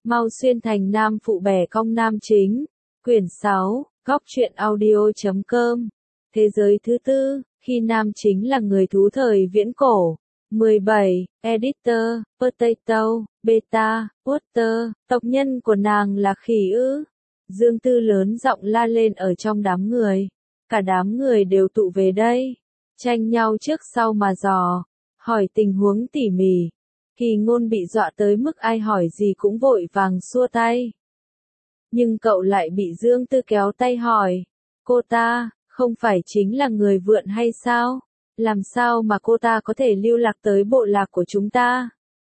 Mau xuyên thành nam phụ bẻ cong nam chính. Quyển 6, góc truyện audio.com. Thế giới thứ tư, khi nam chính là người thú thời viễn cổ. 17. Editor, Potato, Beta, Water, tộc nhân của nàng là khỉ ư? Dương Tư lớn giọng la lên ở trong đám người. Cả đám người đều tụ về đây. Tranh nhau trước sau mà dò. Hỏi tình huống tỉ mỉ. Kỳ Ngôn bị dọa tới mức ai hỏi gì cũng vội vàng xua tay. Nhưng cậu lại bị Dương Tư kéo tay hỏi. Cô ta, không phải chính là người vượn hay sao? Làm sao mà cô ta có thể lưu lạc tới bộ lạc của chúng ta?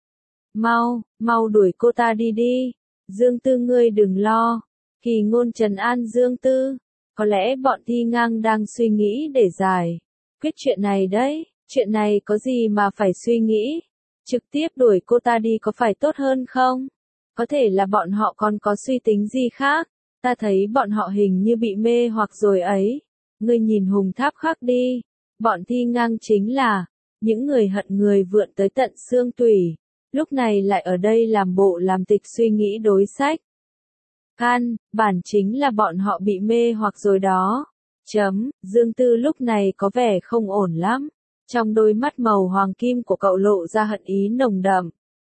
Mau đuổi cô ta đi đi. Dương Tư ngươi đừng lo. Kỳ Ngôn trấn an Dương Tư. Có lẽ bọn Thi Ngang đang suy nghĩ để giải quyết chuyện này đấy. Chuyện này có gì mà phải suy nghĩ? Trực tiếp đuổi cô ta đi có phải tốt hơn không? Có thể là bọn họ còn có suy tính gì khác. Ta thấy bọn họ hình như bị mê hoặc rồi ấy. Ngươi nhìn Hùng Tháp khác đi. Bọn Thi Ngang chính là những người hận người vượn tới tận xương tủy. Lúc này lại ở đây làm bộ làm tịch suy nghĩ đối sách. Bản chính là bọn họ bị mê hoặc rồi đó. Dương Tư lúc này có vẻ không ổn lắm. Trong đôi mắt màu hoàng kim của cậu lộ ra hận ý nồng đậm.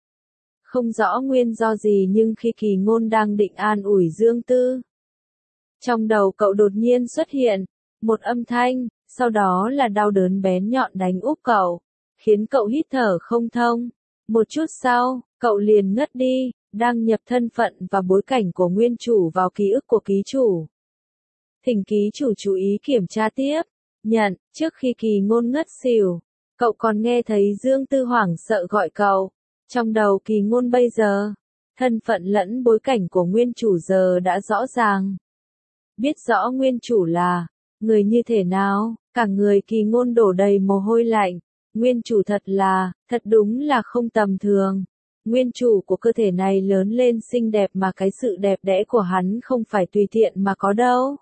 Không rõ nguyên do gì nhưng khi Kỳ Ngôn đang định an ủi Dương Tư, trong đầu cậu đột nhiên xuất hiện một âm thanh, sau đó là đau đớn bén nhọn đánh úp cậu, khiến cậu hít thở không thông. Một chút sau, cậu liền ngất đi, đang nhập thân phận và bối cảnh của nguyên chủ vào ký ức của ký chủ. Thỉnh ký chủ chú ý kiểm tra tiếp. Nhận, trước khi Kỳ Ngôn ngất xỉu, cậu còn nghe thấy Dương Tư hoảng sợ gọi cậu. Trong đầu Kỳ Ngôn bây giờ, thân phận lẫn bối cảnh của nguyên chủ giờ đã rõ ràng. Biết rõ nguyên chủ là người như thế nào, cả người Kỳ Ngôn đổ đầy mồ hôi lạnh. Nguyên chủ thật đúng là không tầm thường. Nguyên chủ của cơ thể này lớn lên xinh đẹp mà cái sự đẹp đẽ của hắn không phải tùy tiện mà có đâu.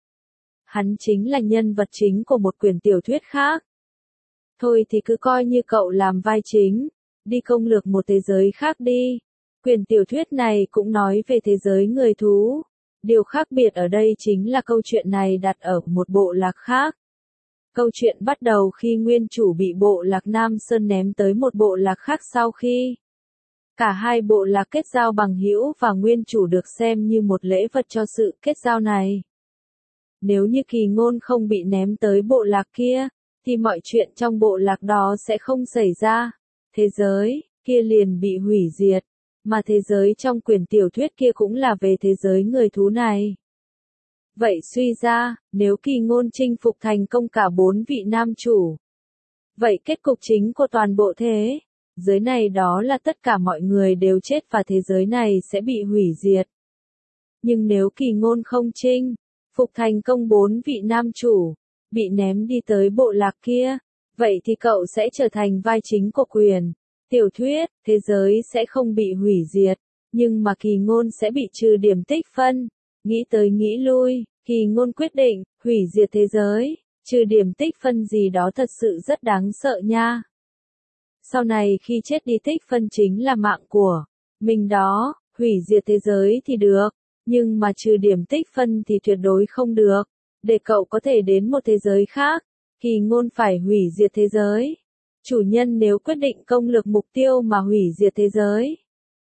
Hắn chính là nhân vật chính của một quyển tiểu thuyết khác. Thôi thì cứ coi như cậu làm vai chính, đi công lược một thế giới khác đi. Quyển tiểu thuyết này cũng nói về thế giới người thú. Điều khác biệt ở đây chính là câu chuyện này đặt ở một bộ lạc khác. Câu chuyện bắt đầu khi nguyên chủ bị bộ lạc Nam Sơn ném tới một bộ lạc khác sau khi cả hai bộ lạc kết giao bằng hữu và nguyên chủ được xem như một lễ vật cho sự kết giao này. Nếu như Kỳ Ngôn không bị ném tới bộ lạc kia, thì mọi chuyện trong bộ lạc đó sẽ không xảy ra. Thế giới kia liền bị hủy diệt, mà thế giới trong quyển tiểu thuyết kia cũng là về thế giới người thú này. Vậy suy ra, nếu Kỳ Ngôn chinh phục thành công cả 4 vị nam chủ, vậy kết cục chính của toàn bộ thế giới này đó là tất cả mọi người đều chết và thế giới này sẽ bị hủy diệt. Nhưng nếu Kỳ Ngôn không chinh phục thành công 4 vị nam chủ, bị ném đi tới bộ lạc kia, vậy thì cậu sẽ trở thành vai chính của quyển tiểu thuyết, thế giới sẽ không bị hủy diệt, nhưng mà Kỳ Ngôn sẽ bị trừ điểm tích phân. Nghĩ tới nghĩ lui, Kỳ Ngôn quyết định hủy diệt thế giới, trừ điểm tích phân gì đó thật sự rất đáng sợ nha. Sau này khi chết đi tích phân chính là mạng của mình đó, hủy diệt thế giới thì được, nhưng mà trừ điểm tích phân thì tuyệt đối không được. Để cậu có thể đến một thế giới khác, Kỳ Ngôn phải hủy diệt thế giới. Chủ nhân nếu quyết định công lược mục tiêu mà hủy diệt thế giới,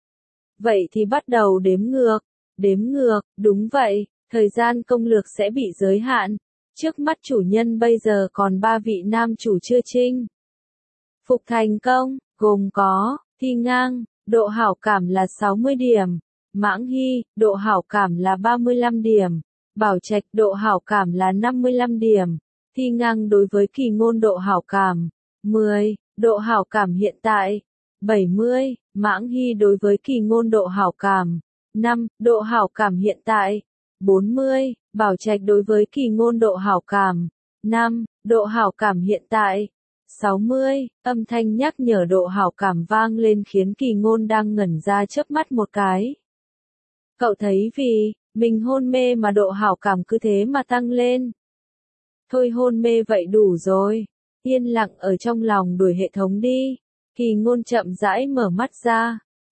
vậy thì bắt đầu đếm ngược. Đếm ngược, đúng vậy, thời gian công lược sẽ bị giới hạn. Trước mắt chủ nhân bây giờ còn 3 vị nam chủ chưa chinh phục thành công, gồm có Thi Ngang, độ hảo cảm là 60 điểm, Mãng Hy, độ hảo cảm là 35 điểm, Bảo Trạch, độ hảo cảm là 55 điểm. Thi Ngang đối với Kỳ Ngôn độ hảo cảm 10, độ hảo cảm hiện tại 70, Mãng Hy đối với Kỳ Ngôn độ hảo cảm 5, độ hảo cảm hiện tại 40, Bảo Trạch đối với Kỳ Ngôn độ hảo cảm 5, độ hảo cảm hiện tại 60. Âm thanh nhắc nhở độ hảo cảm vang lên khiến Kỳ Ngôn đang ngẩn ra chớp mắt một cái. Cậu thấy vì mình hôn mê mà độ hảo cảm cứ thế mà tăng lên. Thôi hôn mê vậy đủ rồi. Yên lặng ở trong lòng đuổi hệ thống đi. Kỳ Ngôn chậm rãi mở mắt ra.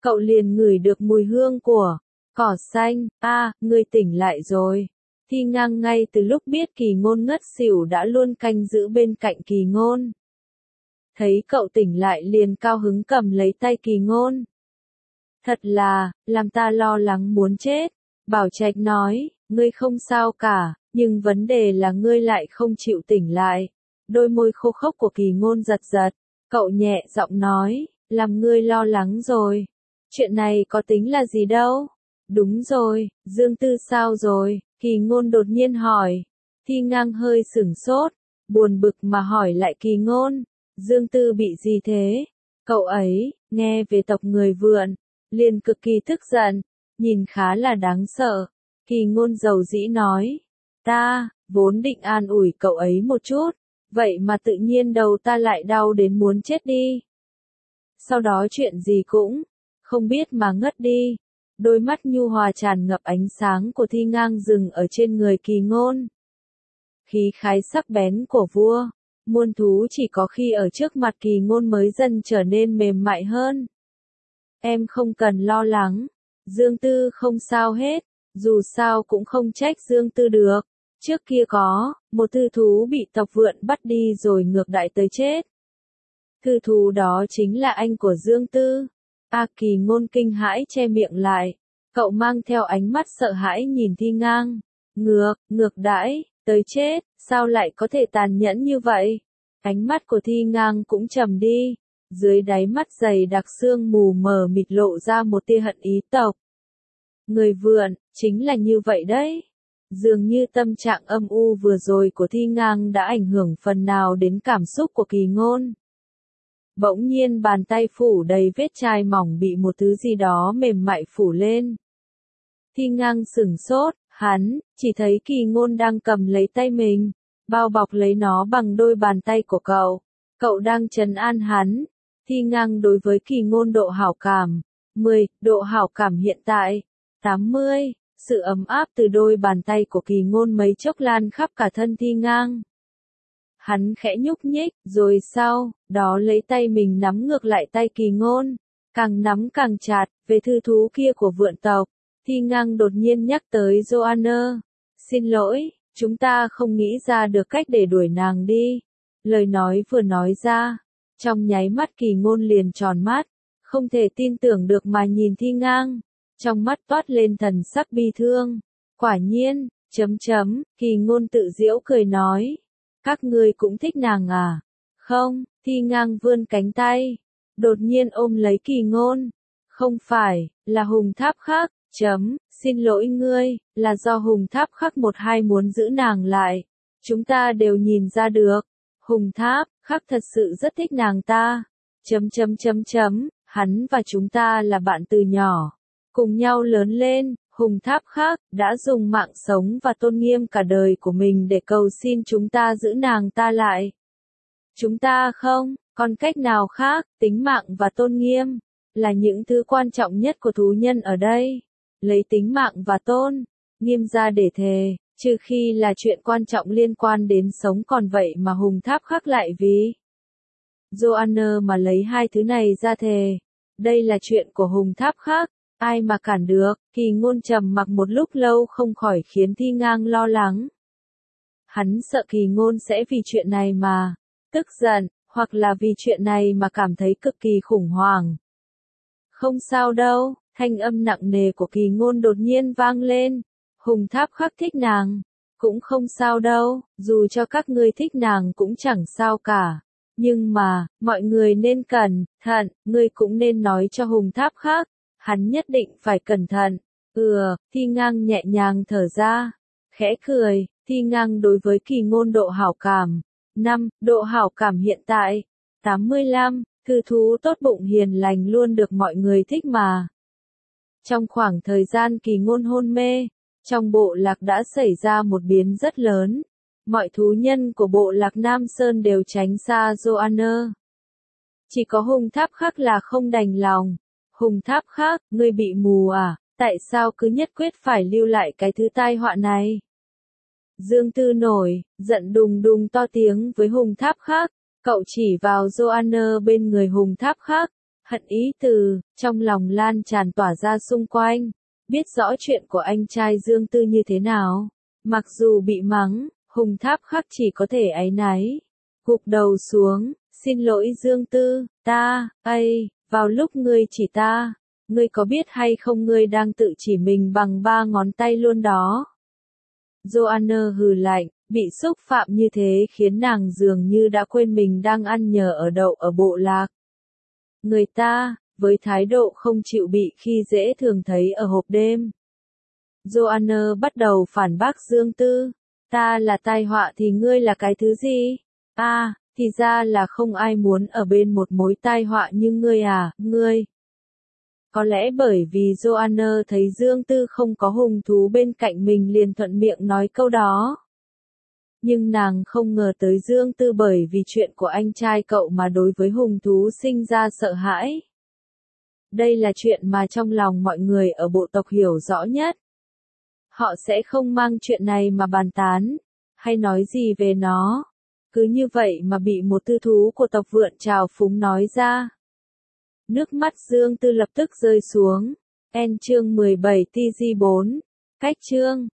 cậu liền ngửi được mùi hương của cỏ xanh. Ngươi tỉnh lại rồi. Thi Ngang ngay từ lúc biết Kỳ Ngôn ngất xỉu đã luôn canh giữ bên cạnh Kỳ Ngôn. Thấy cậu tỉnh lại liền cao hứng cầm lấy tay Kỳ Ngôn. Thật là, làm ta lo lắng muốn chết. Bảo Trạch nói, ngươi không sao cả, nhưng vấn đề là ngươi lại không chịu tỉnh lại. Đôi môi khô khốc của Kỳ Ngôn giật giật, cậu nhẹ giọng nói, làm ngươi lo lắng rồi. Chuyện này có tính là gì đâu. Đúng rồi, Dương Tư sao rồi? Kỳ Ngôn đột nhiên hỏi. Thi Ngang hơi sửng sốt, buồn bực mà hỏi lại Kỳ Ngôn, Dương Tư bị gì thế? Cậu ấy, nghe về tộc người Vượn, liền cực kỳ tức giận, nhìn khá là đáng sợ. Kỳ Ngôn dầu dĩ nói, ta, vốn định an ủi cậu ấy một chút, vậy mà tự nhiên đầu ta lại đau đến muốn chết đi. Sau đó chuyện gì cũng không biết mà ngất đi. Đôi mắt nhu hòa tràn ngập ánh sáng của Thi Ngang dừng ở trên người Kỳ Ngôn. Khí khái sắc bén của vua muôn thú chỉ có khi ở trước mặt Kỳ Ngôn mới dần trở nên mềm mại hơn. Em không cần lo lắng, Dương Tư không sao hết, dù sao cũng không trách Dương Tư được. Trước kia có một thư thú bị tộc Vượn bắt đi rồi ngược đại tới chết. Thư thú đó chính là anh của Dương Tư. Kỳ Ngôn kinh hãi che miệng lại, cậu mang theo ánh mắt sợ hãi nhìn Thi Ngang. Ngược đãi, tới chết, sao lại có thể tàn nhẫn như vậy? Ánh mắt của Thi Ngang cũng trầm đi, dưới đáy mắt dày đặc sương mù mờ mịt lộ ra một tia hận ý tộc. Người Vượn, chính là như vậy đấy. Dường như tâm trạng âm u vừa rồi của Thi Ngang đã ảnh hưởng phần nào đến cảm xúc của Kỳ Ngôn. Bỗng nhiên bàn tay phủ đầy vết chai mỏng bị một thứ gì đó mềm mại phủ lên. Thi Ngang sửng sốt, hắn chỉ thấy Kỳ Ngôn đang cầm lấy tay mình, bao bọc lấy nó bằng đôi bàn tay của cậu. Cậu đang trấn an hắn. Thi Ngang đối với Kỳ Ngôn độ hảo cảm 10, độ hảo cảm hiện tại 80. Sự ấm áp từ đôi bàn tay của Kỳ Ngôn mấy chốc lan khắp cả thân Thi Ngang. Hắn khẽ nhúc nhích, rồi sau đó lấy tay mình nắm ngược lại tay Kỳ Ngôn, càng nắm càng chặt. Về thư thú kia của Vượn tộc, Thi Ngang đột nhiên nhắc tới Joanna. Xin lỗi, chúng ta không nghĩ ra được cách để đuổi nàng đi. Lời nói vừa nói ra, trong nháy mắt Kỳ Ngôn liền tròn mắt, không thể tin tưởng được mà nhìn Thi Ngang, trong mắt toát lên thần sắc bi thương. Quả nhiên, Kỳ Ngôn tự giễu cười nói. Các ngươi cũng thích nàng à? Không, Thi Ngang vươn cánh tay, đột nhiên ôm lấy Kỳ Ngôn. Không phải, là Hùng Tháp Khắc. Xin lỗi ngươi, là do Hùng Tháp Khắc 12 muốn giữ nàng lại. Chúng ta đều nhìn ra được. Hùng Tháp Khắc thật sự rất thích nàng ta. Hắn và chúng ta là bạn từ nhỏ, cùng nhau lớn lên. Hùng Tháp Khắc đã dùng mạng sống và tôn nghiêm cả đời của mình để cầu xin chúng ta giữ nàng ta lại. Chúng ta không còn cách nào khác, tính mạng và tôn nghiêm là những thứ quan trọng nhất của thú nhân ở đây. Lấy tính mạng và tôn nghiêm ra để thề, trừ khi là chuyện quan trọng liên quan đến sống còn vậy mà Hùng Tháp Khắc lại vì Joanna mà lấy hai thứ này ra thề. Đây là chuyện của Hùng Tháp Khắc. Ai mà cản được? Kỳ Ngôn trầm mặc một lúc lâu không khỏi khiến Thi Ngang lo lắng. Hắn sợ Kỳ Ngôn sẽ vì chuyện này mà tức giận, hoặc là vì chuyện này mà cảm thấy cực kỳ khủng hoảng. Không sao đâu, thanh âm nặng nề của Kỳ Ngôn đột nhiên vang lên. Hùng Tháp Khắc thích nàng, cũng không sao đâu, dù cho các ngươi thích nàng cũng chẳng sao cả. Nhưng mà, mọi người nên cẩn thận, ngươi cũng nên nói cho Hùng Tháp Khắc. Hắn nhất định phải cẩn thận. Thi Ngang nhẹ nhàng thở ra, khẽ cười. Thi Ngang đối với Kỳ Ngôn độ hảo cảm 5, độ hảo cảm hiện tại 85. Thư thú tốt bụng hiền lành luôn được mọi người thích mà. Trong khoảng thời gian Kỳ Ngôn hôn mê, trong bộ lạc đã xảy ra một biến rất lớn. Mọi thú nhân của bộ lạc Nam Sơn đều tránh xa Joanna. Chỉ có Hùng Tháp Khắc là không đành lòng. Hùng Tháp Khắc, ngươi bị mù à? Tại sao cứ nhất quyết phải lưu lại cái thứ tai họa này? Dương Tư nổi giận đùng đùng to tiếng với Hùng Tháp Khắc. Cậu chỉ vào Joanna bên người Hùng Tháp Khắc. Hận ý từ trong lòng lan tràn tỏa ra xung quanh, biết rõ chuyện của anh trai Dương Tư như thế nào. Mặc dù bị mắng, Hùng Tháp Khắc chỉ có thể áy náy, gục đầu xuống, xin lỗi Dương Tư, vào lúc ngươi chỉ ta, ngươi có biết hay không ngươi đang tự chỉ mình bằng 3 ngón tay luôn đó. Joanna hừ lạnh, bị xúc phạm như thế khiến nàng dường như đã quên mình đang ăn nhờ ở đậu ở bộ lạc. Người ta, với thái độ không chịu bị khi dễ thường thấy ở hộp đêm. Joanna bắt đầu phản bác Dương Tư, ta là tai họa thì ngươi là cái thứ gì? Thì ra là không ai muốn ở bên một mối tai họa như ngươi à, ngươi. Có lẽ bởi vì Joanna thấy Dương Tư không có hung thú bên cạnh mình liền thuận miệng nói câu đó. Nhưng nàng không ngờ tới Dương Tư bởi vì chuyện của anh trai cậu mà đối với hung thú sinh ra sợ hãi. Đây là chuyện mà trong lòng mọi người ở bộ tộc hiểu rõ nhất. Họ sẽ không mang chuyện này mà bàn tán, hay nói gì về nó. Cứ như vậy mà bị một tư thú của tộc Vượn trào phúng nói ra. Nước mắt Dương Tư lập tức rơi xuống. Chương 17 TG4. Cách chương